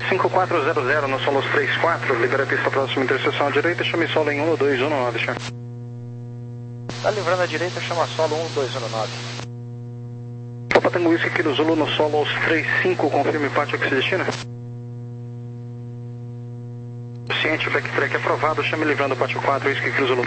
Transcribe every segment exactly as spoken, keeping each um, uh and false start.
cinco quatro zero zero no solo três quatro, libera a pista próxima interseção à direita, chame solo em um dois um nove, senhor. Tá livrando à direita, chama solo um dois um nove. Papa Tango Whisky Kilo Zulu no solo três cinco, confirme pátio que se destina. Ciente, backtrack aprovado, chame livrando pátio quatro, Whisky Kilo Zulu.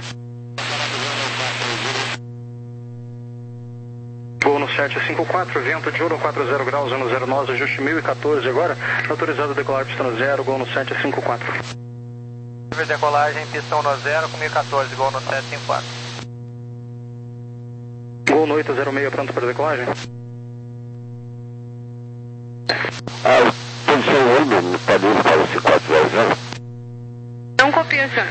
Gol no sete cinco quatro, vento de ouro quatro zero graus, ano zero nós, ajuste mil e quatorze agora, autorizado a decolar pista no zero, gol no sete cinco quatro. Decolagem, pistão no zero com mil e quatorze, gol no sete cinco quatro. Gol no oito zero seis, pronto para decolagem. Ah, posição oito, no padrão para o C quatro zero zero. Não copia, senhor.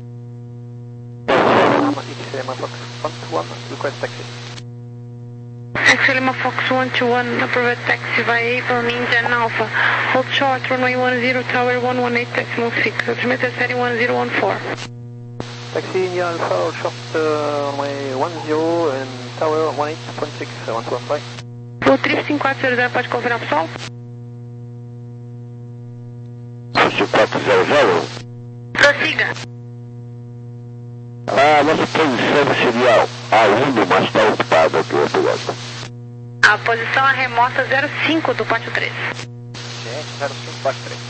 X Lima Fox one two one, approval taxi via April Indian Alpha. Hold short, runway one zero, tower one one eight, decimal six. Altimeter setting one zero one four. Taxi India Alpha, hold short, uh, runway one zero and tower one eight point six, one two one five. O trip cinco quatro zero zero pode confirmar pro sol? C quatro zero zero? Prossiga. A nossa posição seria A um, mas está ocupada aqui, obrigado. A posição é remota zero cinco do pátio três. Gente, zero cinco, pátio três.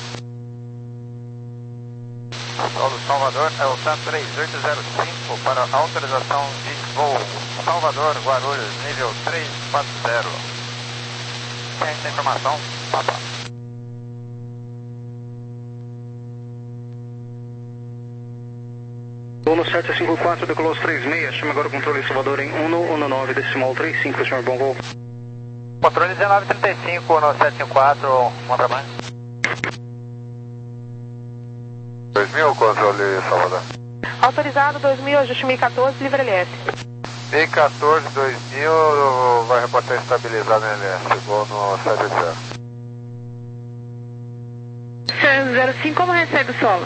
Solo Salvador é o T A três oito zero cinco para autorização de voo Salvador, Guarulhos, nível três quatro zero. Tem essa informação? Papa. Gol no sete cinco quatro, decolou os três seis, chama agora o controle Salvador em um um nove, decimal três cinco, senhor, bom voo. Controle dezenove trinta e cinco no sete cinco quatro, manda mais. dois mil, controle Salvador. Autorizado dois mil, ajuste mil e quatorze, livre L S. mil e quatorze, dois mil, vai reportar estabilizado no L S, gol no sete zero. zero cinco, como recebe o solo?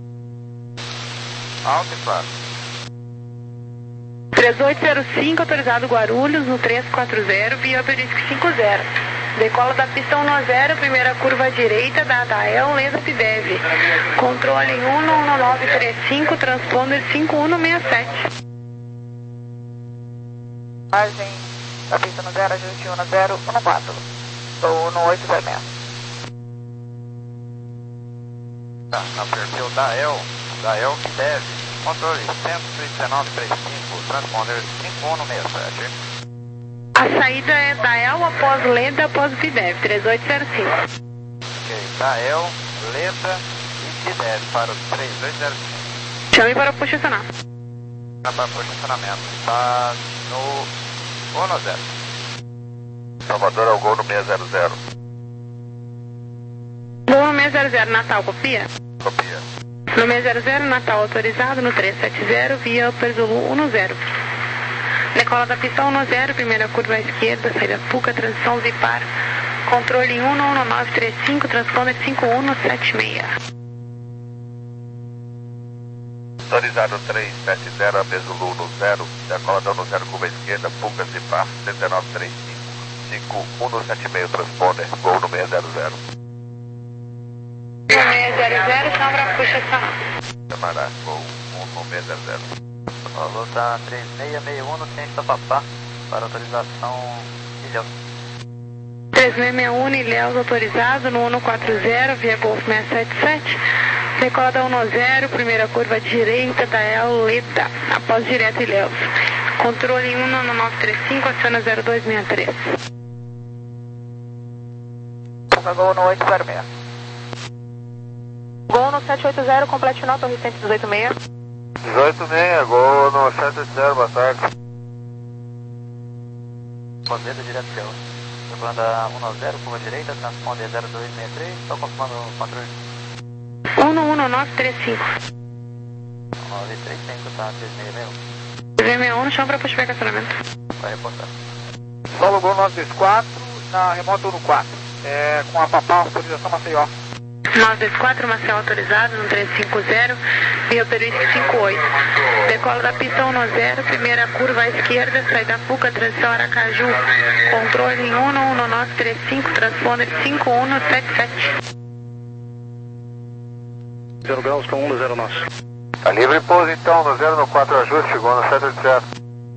Alto e claro. três oito zero cinco, autorizado Guarulhos, no três quatro zero, via Obelisco cinco zero. Decola da pista um zero, primeira curva à direita, da Adael, Leda Pidev. Controle em um um nove três cinco, transponder cinco um seis sete. Margem da pista no zero, ajuste um zero um quatro. Estou no oito zero seis. Tá, na perfil da El, da El Pidev. Controle cento e dezenove trinta e cinco, transponder cinco um seis sete. A saída é da El após Leda, após Pidev, três oito zero cinco. Ok, da El, Leda e Pidev para o três oito zero cinco. Chame para posicionar. Para posicionamento, está no um zero. Salvador é o gol no seis zero zero. Gol no seis zero zero, Natal, copia? Copia. No seis zero zero, Natal autorizado, no três sete zero, via Perzulu um zero. Decola da pista um zero, primeira curva à esquerda, saída Puca, transição Zipar. Controle um um nove três cinco, transponder cinco um sete seis. Autorizado três sete zero, a Bezulu no zero, decola no zero, curva à esquerda, Puca, Zipar, dezenove trinta e cinco, cinco um sete seis, transponder, gol no seis zero zero. No seis zero zero, chama para posicionar. Chamará, gol no seis zero zero. Falou, tá três seis seis um no ciente da Papá, para autorização Ilhéus. três seis seis um, Ilhéus autorizado, no um quatro zero, via Golf seis sete sete. Decola da um zero, primeira curva direita da El Leda, após direto Ilhéus. Controle um nove três cinco, aciona zero dois seis três. Gol no oito zero seis. Gol no sete oito zero, complete nota, torre cento e dezoito seis. dezoito seis, gol no sete oito zero, boa tarde. Fazenda direto Ilhéus. Banda um zero, curva direita, transponder zero dois seis três, estou confirmando o controle. um um nove três cinco. nove três cinco, tá, três seis seis um. três seis um, no chão para puxar estacionamento. Vai reportar. Solo Gol nove dois quatro, na remota um quatro. É, com a Papá, autorização Maceió. nove dois quatro, Maceió autorizado, no três cinco zero, via Obelisco cinco oito. Decola da pista um zero, primeira curva à esquerda, saída Puca, transição Aracaju. Controle em um um nove três cinco, transponder cinco um sete sete. zero graus com um zero nós. Tá livre pouso então, no zero no quatro ajuste, chegou no sete oito zero.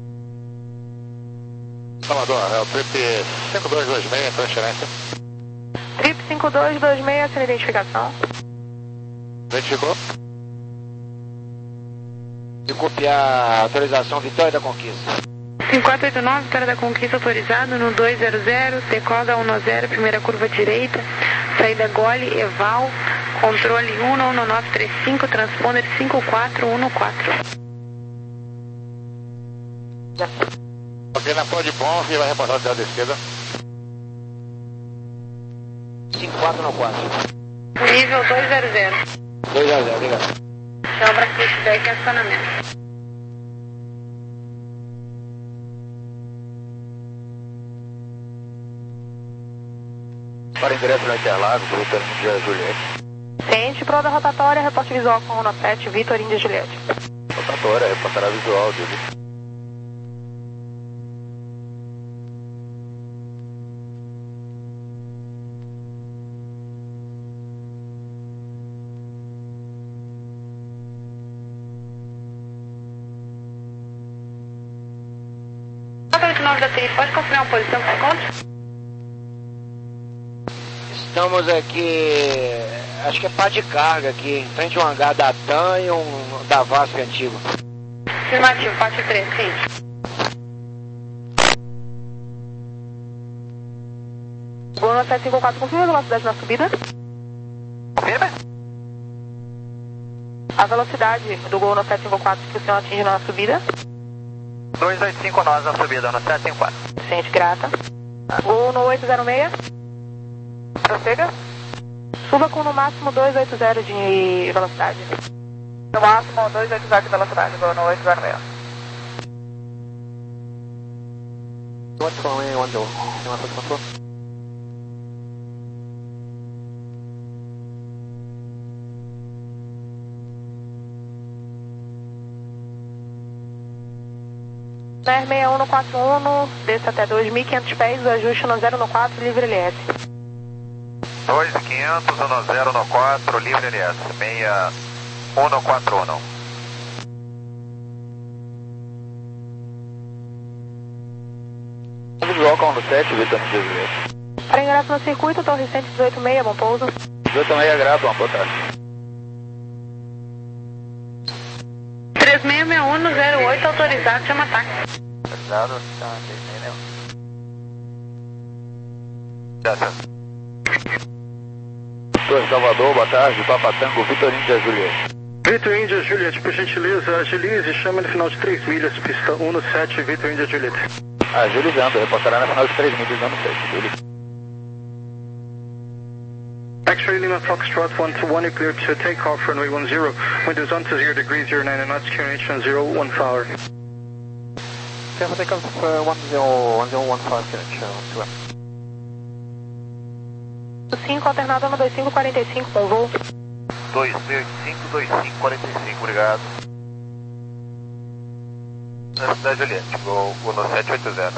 Salvador, é o trip cinco dois dois seis, transferência. Trip cinco dois dois seis, sem identificação. Identificou? De copiar a autorização Vitória da Conquista. cinco quatro oito nove, Vitória da Conquista autorizado no dois zero zero, decola um zero, primeira curva direita, saída Gole, Eval, controle um um nove três cinco, transponder cinco quatro um quatro. Ok, na pó de bom, e vai reportar o lado da esquerda. cinco quatro um quatro. Nível dois zero zero. dois zero zero, obrigado. Chama para que estiver aqui acionamento. Para endereço na Interlagos, Vitor Índia Juliette. Ciente, prova rotatória, reporte visual com um sete, Vitor Índia Juliette. Rotatória, reportará visual dele. quatro oito nove da T I, pode confirmar uma posição que se encontra? Estamos aqui, acho que é pá de carga aqui, em frente a um hangar da TAM e um da VASP antigo. Afirmativo, parte três, sim. Gol no sete cinco quatro, confirma a velocidade na subida. Confirma? A velocidade do Gol no sete cinco quatro que o senhor atinge na subida. dois oito cinco nós na subida, no sete cinco quatro. Ciente, grata. Gol no oito zero seis. Prossiga. Suba com no máximo dois oito zero de velocidade. No máximo dois oito zero de velocidade, Gol no oito zero seis. What's going on, Joe? Tem uma control? Na R seis um no quatro um, desça até dois mil e quinhentos pés, o ajuste no zero no quatro, livre L S. dois mil e quinhentos, no zero no quatro, livre L S. seis um no quatro um. Visual com no sete, Vitor Índia Juliette. Para ingresso no circuito, Torre cento e dezoito seis, bom pouso. dezoito seis, grato, uma boa tarde. três seis seis um no zero oito, autorizado, chama ataque. Autorizado, tá, três seis seis um. Graças. Doutor Salvador, boa tarde, Papa Tango, Vitor Índia Juliette. Vitor Índia Juliette, por gentileza, agilize, chama no final de três milhas, pista um no sete, Vitor Índia Juliette. Agilizando, reportará na final de três milhas, no sete, Juliette. X-ray Lima Foxtrot one two one, clear to take off runway one zero, windows on to zero degrees, zero nine knots, Q N H on zero one power. Careful takeoff uh, one zero one zero one five, Q N H on two. cinco, alternado no dois cinco quatro cinco, com voo. dois mil e cinco, dois cinco quatro cinco, obrigado. Na cidade Juliette, vou no sete oito zero.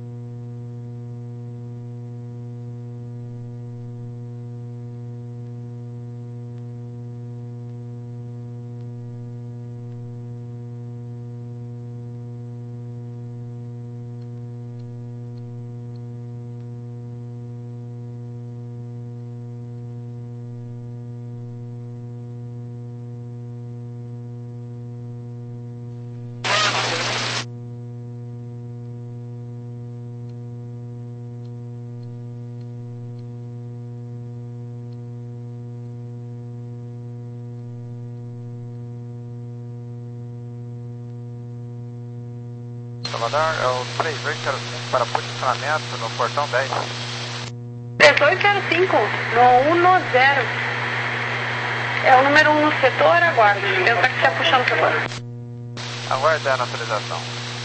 Salvador, é o três oito zero cinco para posicionamento no portão dez. três oito zero cinco, no um zero. É o número um no setor, aguardo. Pensar que você está puxando o setor. Aguarda a autorização.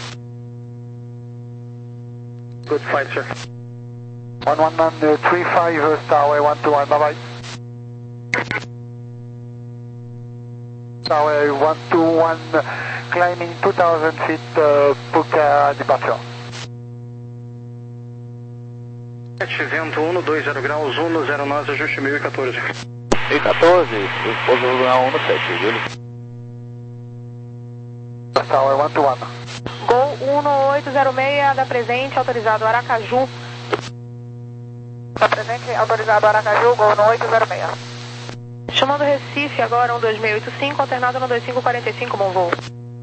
Good fight, sir. one one three five, Starway one two one, bye bye. Starway one two one, climbing two thousand feet, uh, Puka departure. sete, vento um no dois zero graus, um no zero nós, ajuste mil e quatorze. mil e quatorze, eu pouso um no sete, Júlio. Tower one to one. Gol um oito zero seis, da presente, autorizado Aracaju. Da presente, autorizado Aracaju, Gol um oito zero seis. Chamando Recife agora, um dois seis oito cinco, alternado no dois cinco quatro cinco, bom voo.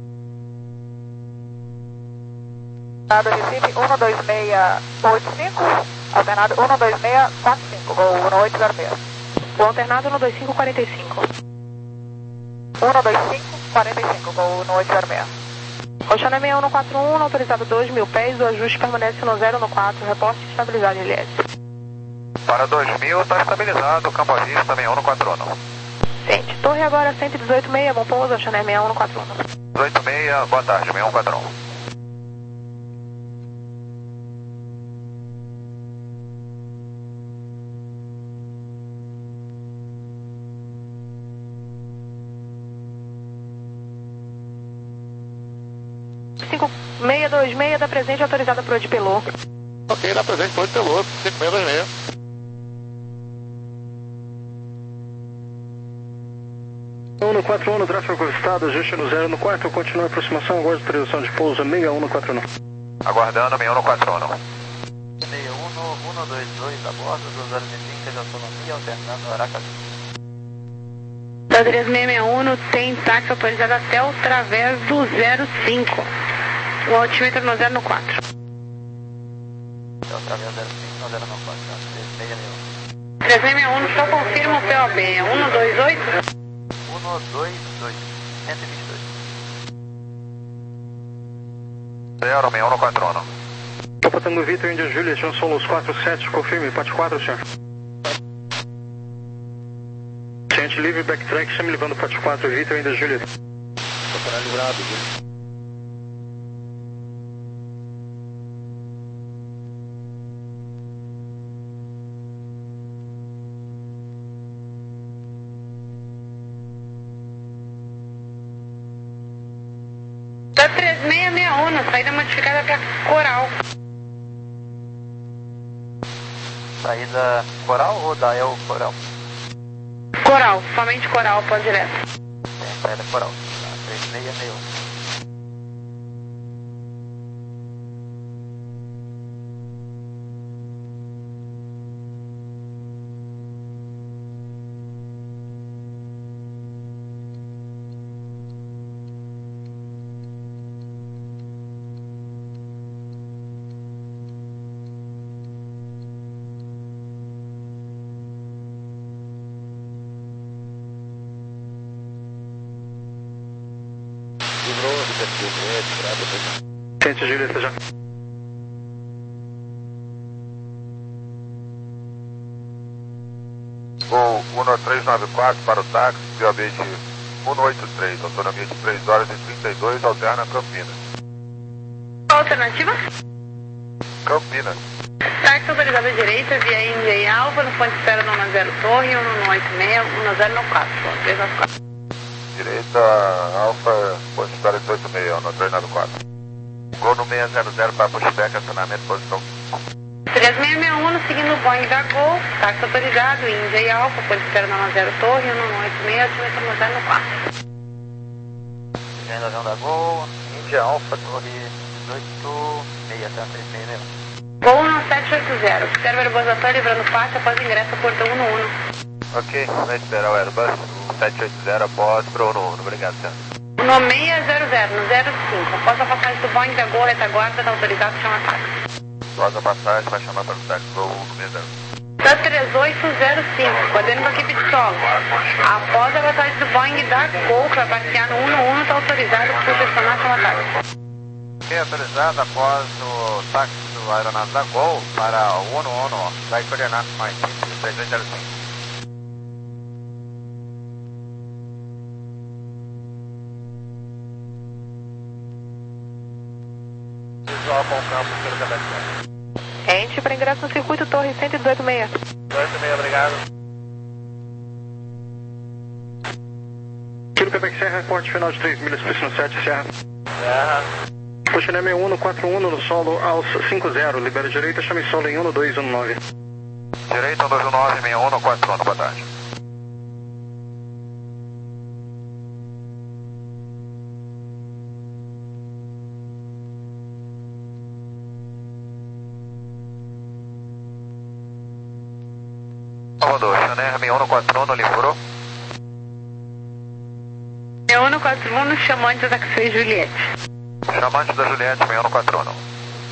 Alternado Recife, um dois seis oito cinco, alternado um dois seis quatro cinco, Gol um oito zero seis. O alternado no dois cinco quatro cinco. um dois cinco quatro cinco, Gol um oito zero seis. Oceano seis um no quatro um, autorizado dois mil pés, o ajuste permanece no zero no quatro, reporte estabilizado L S. Para dois mil, está estabilizado, campo à vista, seis um no quatro um. Sente, torre agora cento e dezoito seis, bom pouso, Oceano seis um no quatro um. dezoito seis, boa tarde, seis um quatro um. cinco seis dois seis, da presente, autorizada por Odipelô. Ok, da presente, pode ter louco, cinco seis dois seis. um no quatro um no tráfego avistado, ajuste no zero no quarto, continua a aproximação, aguarde autorização de pouso seis um no quatro um. Aguardando, seis um no quatro um. seis um no um dois dois a bordo, duas horas e trinta de autonomia, alternando Aracaju. Da três seis seis um tem táxi autorizado até o través do zero cinco. O altímetro no zero no quatro. Até o través zero cinco, no zero no quatro, três seis seis um. três seis seis um, só confirma o P O B, é um dois oito? um dois dois, cento e vinte e dois. zero, seis um no quatro um. Copa Tango Vitor, Índia Juliet, um Solos quatro sete, confirme, parte quatro, senhor. Gente livre, backtrack, chame levando parte quatro, Vitor, Índia Juliet. Tô livrado, Júlio. Da três seis seis um, saída modificada para Coral. Saída Coral ou da El Coral? Coral, somente Coral, pode direto. Tem saída Coral, tá, três seis seis um. Gente Julieta já. Gol um três nove quatro para o táxi, P O B de um oito três, autonomia de três horas e trinta e dois, alterna Campinas. Alternativa? Campinas. Táxi autorizado à direita, via Índia e Alfa, no ponto de espera no um zero Torre, um no oito seis, um zero no quatro, três nove quatro. Direita, Alfa, ponto de espera de oito seis, um três nove quatro. Gol no seis zero zero para pushback, acionamento, posição. três seis seis um, seguindo o Boeing da Gol, táxi autorizado, Índia e Alfa, ponto de espera no um zero Torre, um no oito seis, altímetro no zero no quatro. Seguindo avião da Gol, Índia Alfa, Torre dezoito seis, até três seis seis um. Gol no sete oito zero, observa Airbus Ator livrando parte após ingresso ao portão um no um. Ok, vai esperar o Airbus, o sete oito zero após para o um no um, obrigado, senhor. No seis zero zero, no zero cinco, após a passagem do Boeing da Gol, retaguarda, está autorizado, chama táxi. Após a passagem, vai chamar para o táxi, Gol no seis zero. Da três oito zero cinco, coordenando com a equipe de solo. Após a passagem do Boeing da Gol, que vai passear no um no um, está autorizado por personal, chama táxi. Ok, autorizado após o táxi do aeronave da Gol para o um no um, vai coordenar com mais três dois zero cinco. Visual com o campo pelo Quebec. Ente para ingresso no circuito Torre cento e dezoito seis. dezoito seis, obrigado. Tiro Quebec Serra, reporte final de três milhas, Piscina sete, Serra. Serra. Oceano seis um no quatro um no solo aos cinco zero, libera direita, chame solo em um dois um nove. Direita um dois um nove, seis um no quatro um, boa tarde. Salvador, Chanel, um um quatro um, Limpurou. É um quatro um, chamante da Taxi Juliette. Chamante da Juliette, um um quatro um.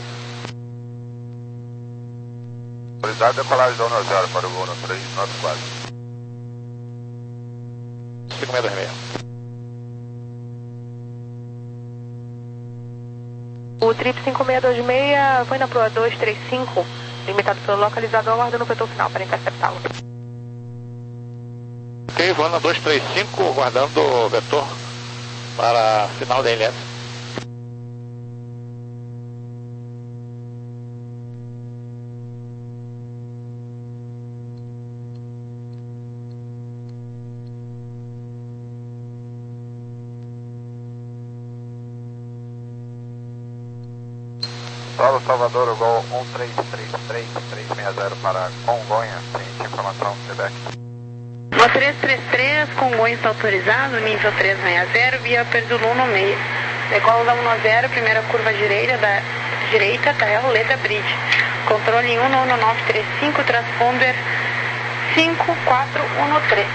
Autorizado decolagem da um zero para o voo no três nove quatro. cinco seis dois seis. O Trip cinco seis dois seis foi na proa dois três cinco, limitado pelo localizador, aguardando o vetor final para interceptá-lo. Ok, voando na dois três cinco, guardando o vetor para final da L S. Solo Salvador, Gol um três três três três seis zero para Congonhas, seguinte informação, Quebec. O três três três, Congonhas está autorizado, nível três seis zero, via Perdilu no meio. Decola da um zero, primeira curva direita da direita, da Leda Bridge. Controle um nove nove três cinco, transponder cinco quatro um três.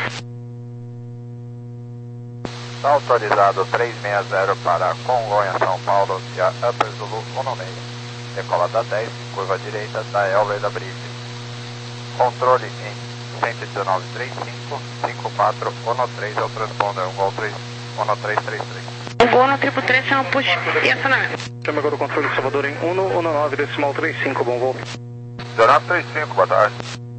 Está autorizado três seis zero para Congonhas, São Paulo, via Upper Zulu um no meio. Decola da dez, curva direita da Leda Bridge. Controle em cento e dezenove três cinco, cinco quatro um três é o transponder, um Gol três um três três três. O Gol no triplo três chama push e acionamento. Chama agora o controle de Salvador em um um nove decimal três cinco, bom voo. dezenove três cinco, boa tarde.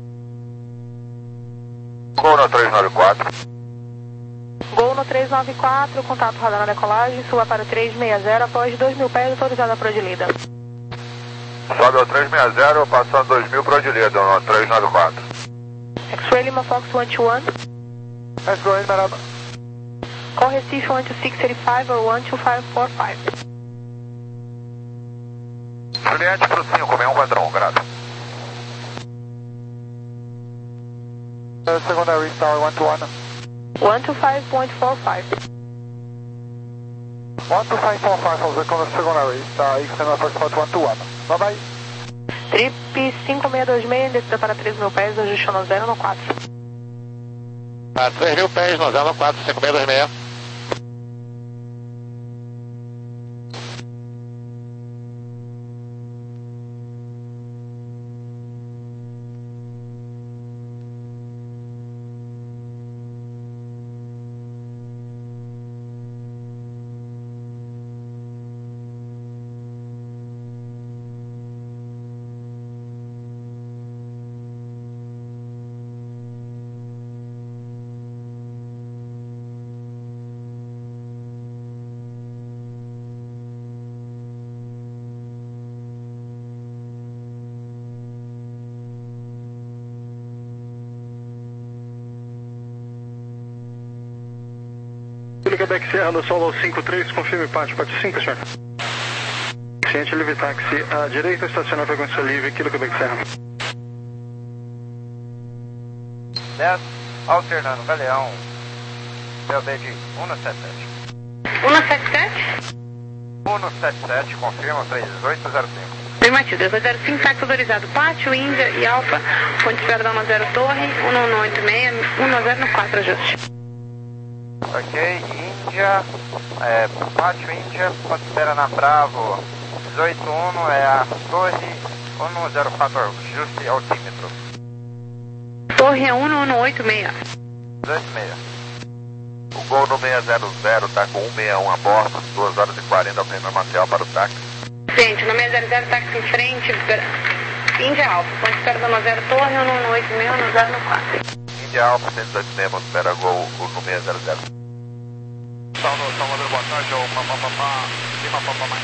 Gol no três nove quatro. Gol no três nove quatro, contato radar na decolagem, suba para o três seis zero após dois mil pés, autorizada para Odilida. Sobe ao três seis zero, passando dois mil para Odilida, no três nove quatro. X-Ray Lima Fox um dois um. Let's go in, Maraba. Call Recife um dois seis oito cinco ou um dois cinco quatro cinco. Juliette para o cinco seis um quatro um, graças. Uh, secondary star um dois um. um dois cinco ponto quatro cinco. um dois cinco ponto quatro cinco, secondary star, X N F Fox um dois um. Bye bye. Trip cinco seis dois seis, descida para três mil pés, ajustando zero no quatro. Para três mil pés, no zero quatro cinco seis dois seis. Quebec Serra do Solo cinco três, confirme pátio, pátio cinco, senhor. Ciente Livre Táxi, à direita, estaciona a frequência livre, Kilo Quebec Serra. dez, alternando, Galeão, P B de um sete sete. um sete sete? um sete sete, confirma, três oito zero cinco. Afirmativo, três oito zero cinco, táxi autorizado, pátio, Índia e Alfa, ponte espera da um zero Torre, um um oito seis, um zero quatro, ajuste. Ok, Índia, é, Pátio Índia, ponte espera na Bravo, dezoito um é a Torre um zero quatro, ajuste altímetro. Torre é um um oito seis. dezoito seis. O Gol no seis zero zero está com um seis um a bordo, duas horas e quarenta ao primeiro material para o táxi. Gente, no seis zero zero, táxi em frente, Índia Alfa, ponte espera da um zero Torre, um um oito seis, um zero quatro. Índia Alfa, cento e dezoito seis, ponte espera Gol no seis zero zero. Salvador, Salvador, boa tarde, o Papapá, Lima Papamai.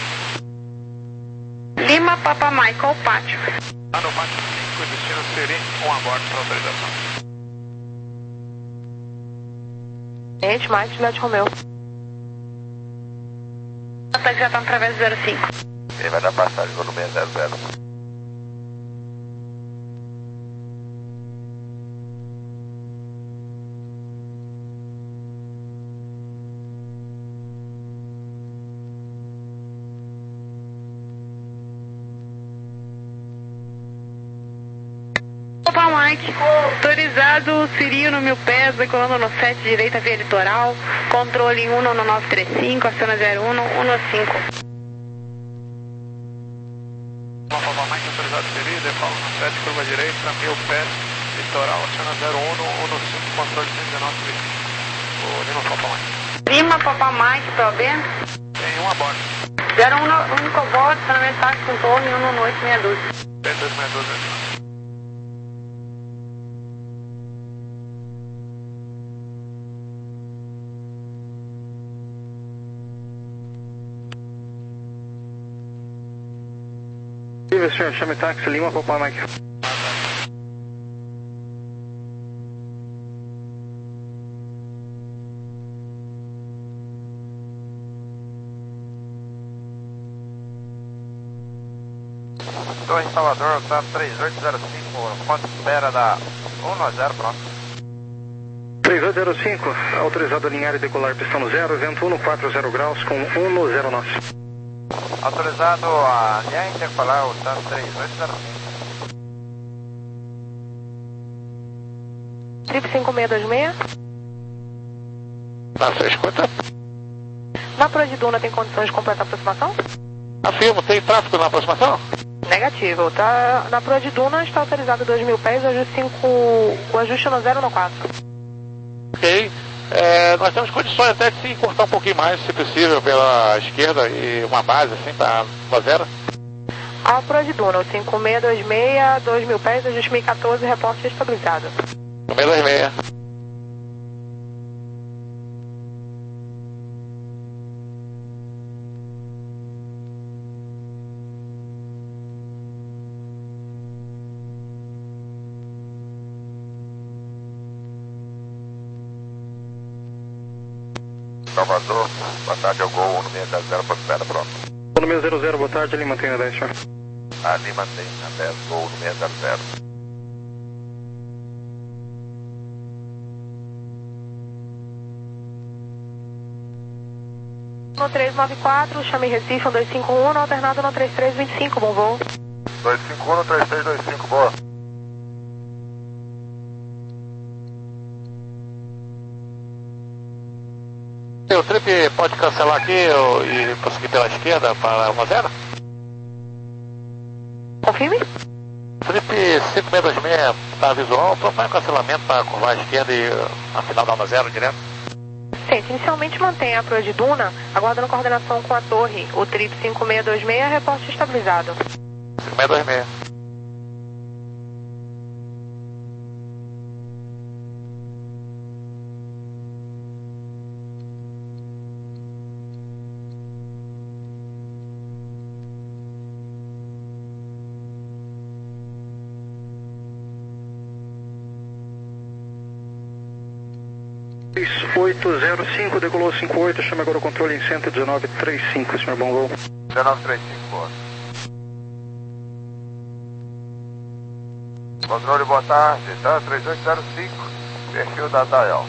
Lima Papa Michael, pátio. Lá no pátio cinco, destino Seri, um a bordo para autorização. Gente, Mike, Juliette Romeu. A táxi já está através do zero cinco. Ele vai dar passagem no seis zero zero. Papa Mike. Autorizado Cirio no mil pés, decolando no sete, direita via litoral. Controle um no nove três cinco, aciona zero um, um cinco. Uma Papa Mike, autorizado Cirio, decolo no sete, curva direita, mil pés, litoral, aciona zero um, um cinco, controle cento e dezenove três cinco. O Lima Papa Mike. Lima Papa Mike, tô bem? Tem um a bordo. zero um, único bordo, estacionamento táxi com torre, um no oito seis dois. oito seis dois, né? Viva, senhor, chame táxi, Lima, Papa Mike. Estou em Salvador, tá três oito zero cinco, ponto de espera da um a zero, pronto. três oito zero cinco, autorizado a alinhar e decolar pistão no zero, vento um no quatro zero graus com um no zero nós. Autorizado a alinhar e decolar o Santos três oito zero cinco. Trip cinco seis dois seis. Na sua escuta? Na Proa de Duna tem condições de completar a aproximação? Afirmo, tem tráfego na aproximação? Negativo. Tá, na Proa de Duna está autorizado dois mil pés, o ajuste, cinco, o ajuste no zero no quatro. Ok. É, nós temos condições até de se encurtar um pouquinho mais, se possível, pela esquerda e uma base assim para a zero. A Proa de Duna, o cinco seis dois seis, dois mil pés, ajuste mil e quatorze, reporte estabilizado. seis dois seis. Salvador, boa tarde, eu gol um no seis zero, ponto espera, pronto. um no zero zero, boa tarde, Lima, mantém na dez, senhor. Ali mantém na dez, gol no seis zero zero. No três nove quatro, chame Recife, um dois cinco um, no alternado no três três dois cinco, bom voo. dois cinco um no três três dois cinco, boa. O trip pode cancelar aqui e prosseguir pela esquerda para um a zero? Confirme? Trip cinco seis dois seis está visual, propõe um cancelamento para curvar à esquerda e a final da um a zero direto. Sim, inicialmente mantém a Proa de Duna, aguardando coordenação com a torre. O trip cinco seis dois seis, reporte estabilizado. cinco seis dois seis. oito zero cinco, decolou cinco oito, chama agora o controle em cento e dezenove trinta e cinco, senhor, bom voo. dezenove trinta e cinco, boa. Controle, boa tarde, tá? três oito zero cinco, perfil da Dial.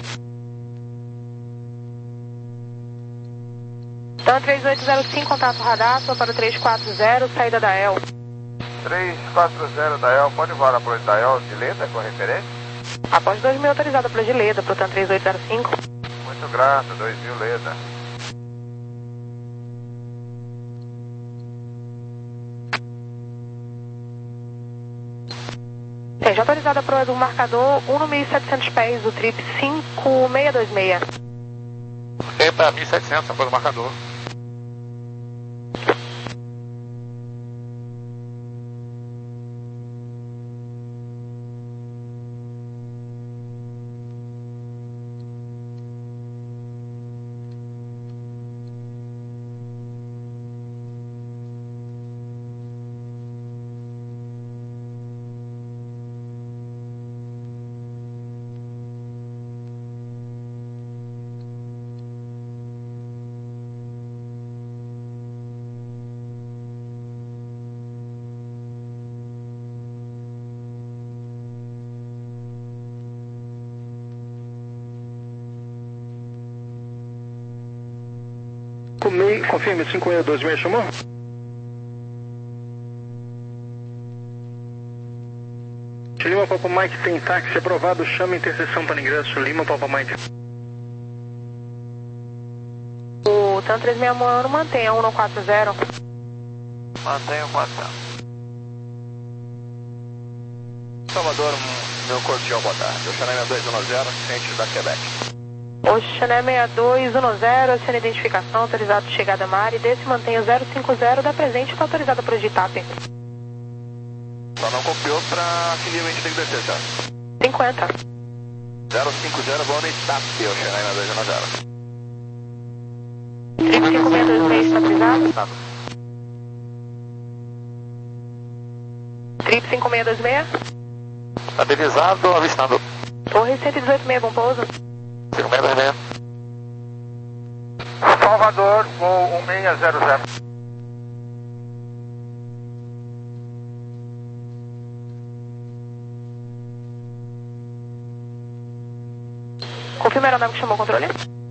Então, três oito zero cinco, contato radar, só para o três quatro zero, saída da E L. três quatro zero Dial, pode voar na Proa de Dial de Leda com referência? Após dois mil autorizada para de Leda, portanto três oito zero cinco. Muito grato, dois mil Leda. Sim, já autorizada para do marcador um no mil e setecentos pés, o trip cinco seis dois seis. Tem para mil e setecentos, após o marcador. Confirme, cinco seis dois seis, chamou? Lima Papa Mike tem táxi aprovado, chama interseção para ingresso, Lima Papa Mike. O TAM três seis um mantenha um quatro zero. Mantenha o quatro zero. Salvador, meu cordial, boa tarde. Oceané seis dois um zero, ciente da Quebec. Oceané seis dois um zero, sem identificação, autorizado de chegada a mar e desse mantenha zero cinco zero da presente, está autorizado para o I T A P. Só não copiou para que nível a gente tem que descer, certo? cinquenta. zero cinco zero, vou no I T A P, Oceané seis dois um zero. Trip cinco seis dois seis, está autorizado? Trip cinco seis dois seis. Estabilizado, avistando. Torre cento e dezoito seis, bom pouso. cinco seis dois seis. Salvador, voo um seis zero zero. Confirma a aeronave que chamou o controle.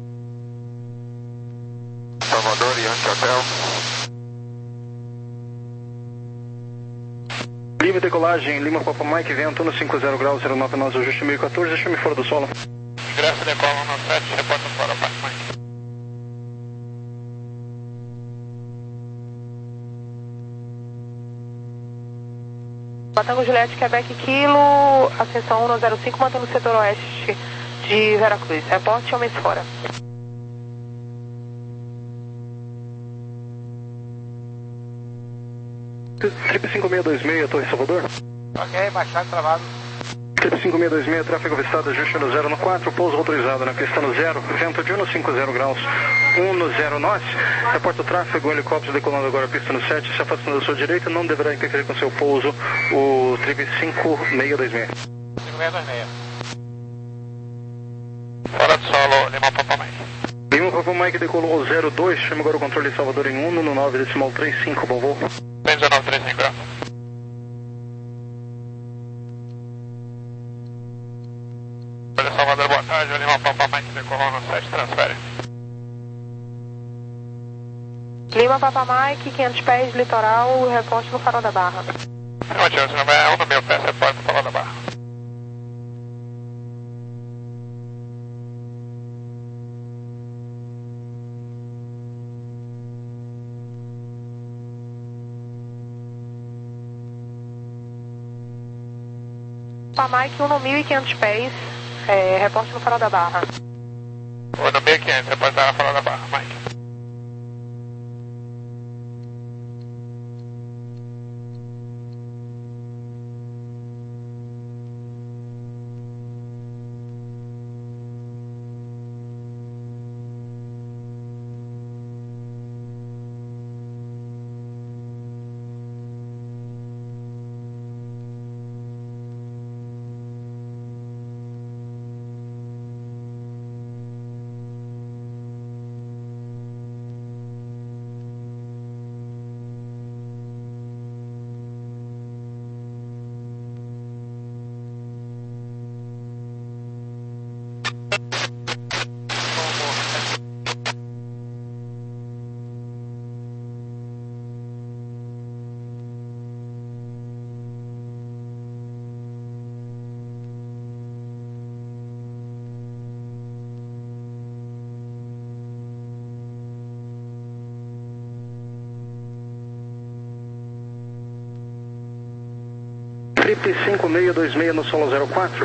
Salvador, Yankee Hotel. Livre decolagem, Lima Papa Mike, vento no cinquenta graus, zero nove nós, ajuste mil e quatorze, chame fora do solo. Ingresso decola um sete, reporta fora, Papa Mike. Batango Juliette, Quebec, Kilo, ascensão um zero cinco, mantendo o setor oeste de Veracruz. Reporte, homens fora. Trip cinco seis dois seis, Torre Salvador. Ok, baixado, travado. Trip cinco seis dois seis, tráfego avistado, ajuste no zero no quatro, pouso autorizado na pista no zero, vento de um no cinquenta graus, um no zero nós. Reporta o tráfego, o helicóptero decolando agora a pista no sete, se afastando da sua direita, não deverá interferir com seu pouso, o Trip cinco seis dois seis. cinco seis dois seis. Fora do solo, Lima Papa Mike. Lima Papa Mike decolou zero dois, chama agora o controle de Salvador em um no nove decimal trinta e cinco, bom voo. Bem dezenove trinta e cinco graus. Olha, Salvador, boa tarde, Lima Papa Mike decolou no sete, transfere. Lima Papa Mike, quinhentos pés, litoral, reporte no Farol da Barra. Ótimo, se não é um no meu pé, você pode no Farol da Barra. Papa Mike, um no mil e quinhentos pés, é, reporte no Farol da Barra. um no mil e quinhentos, você pode estar no Farol da Barra, Mike. Trip cinco seis dois seis no solo zero quatro.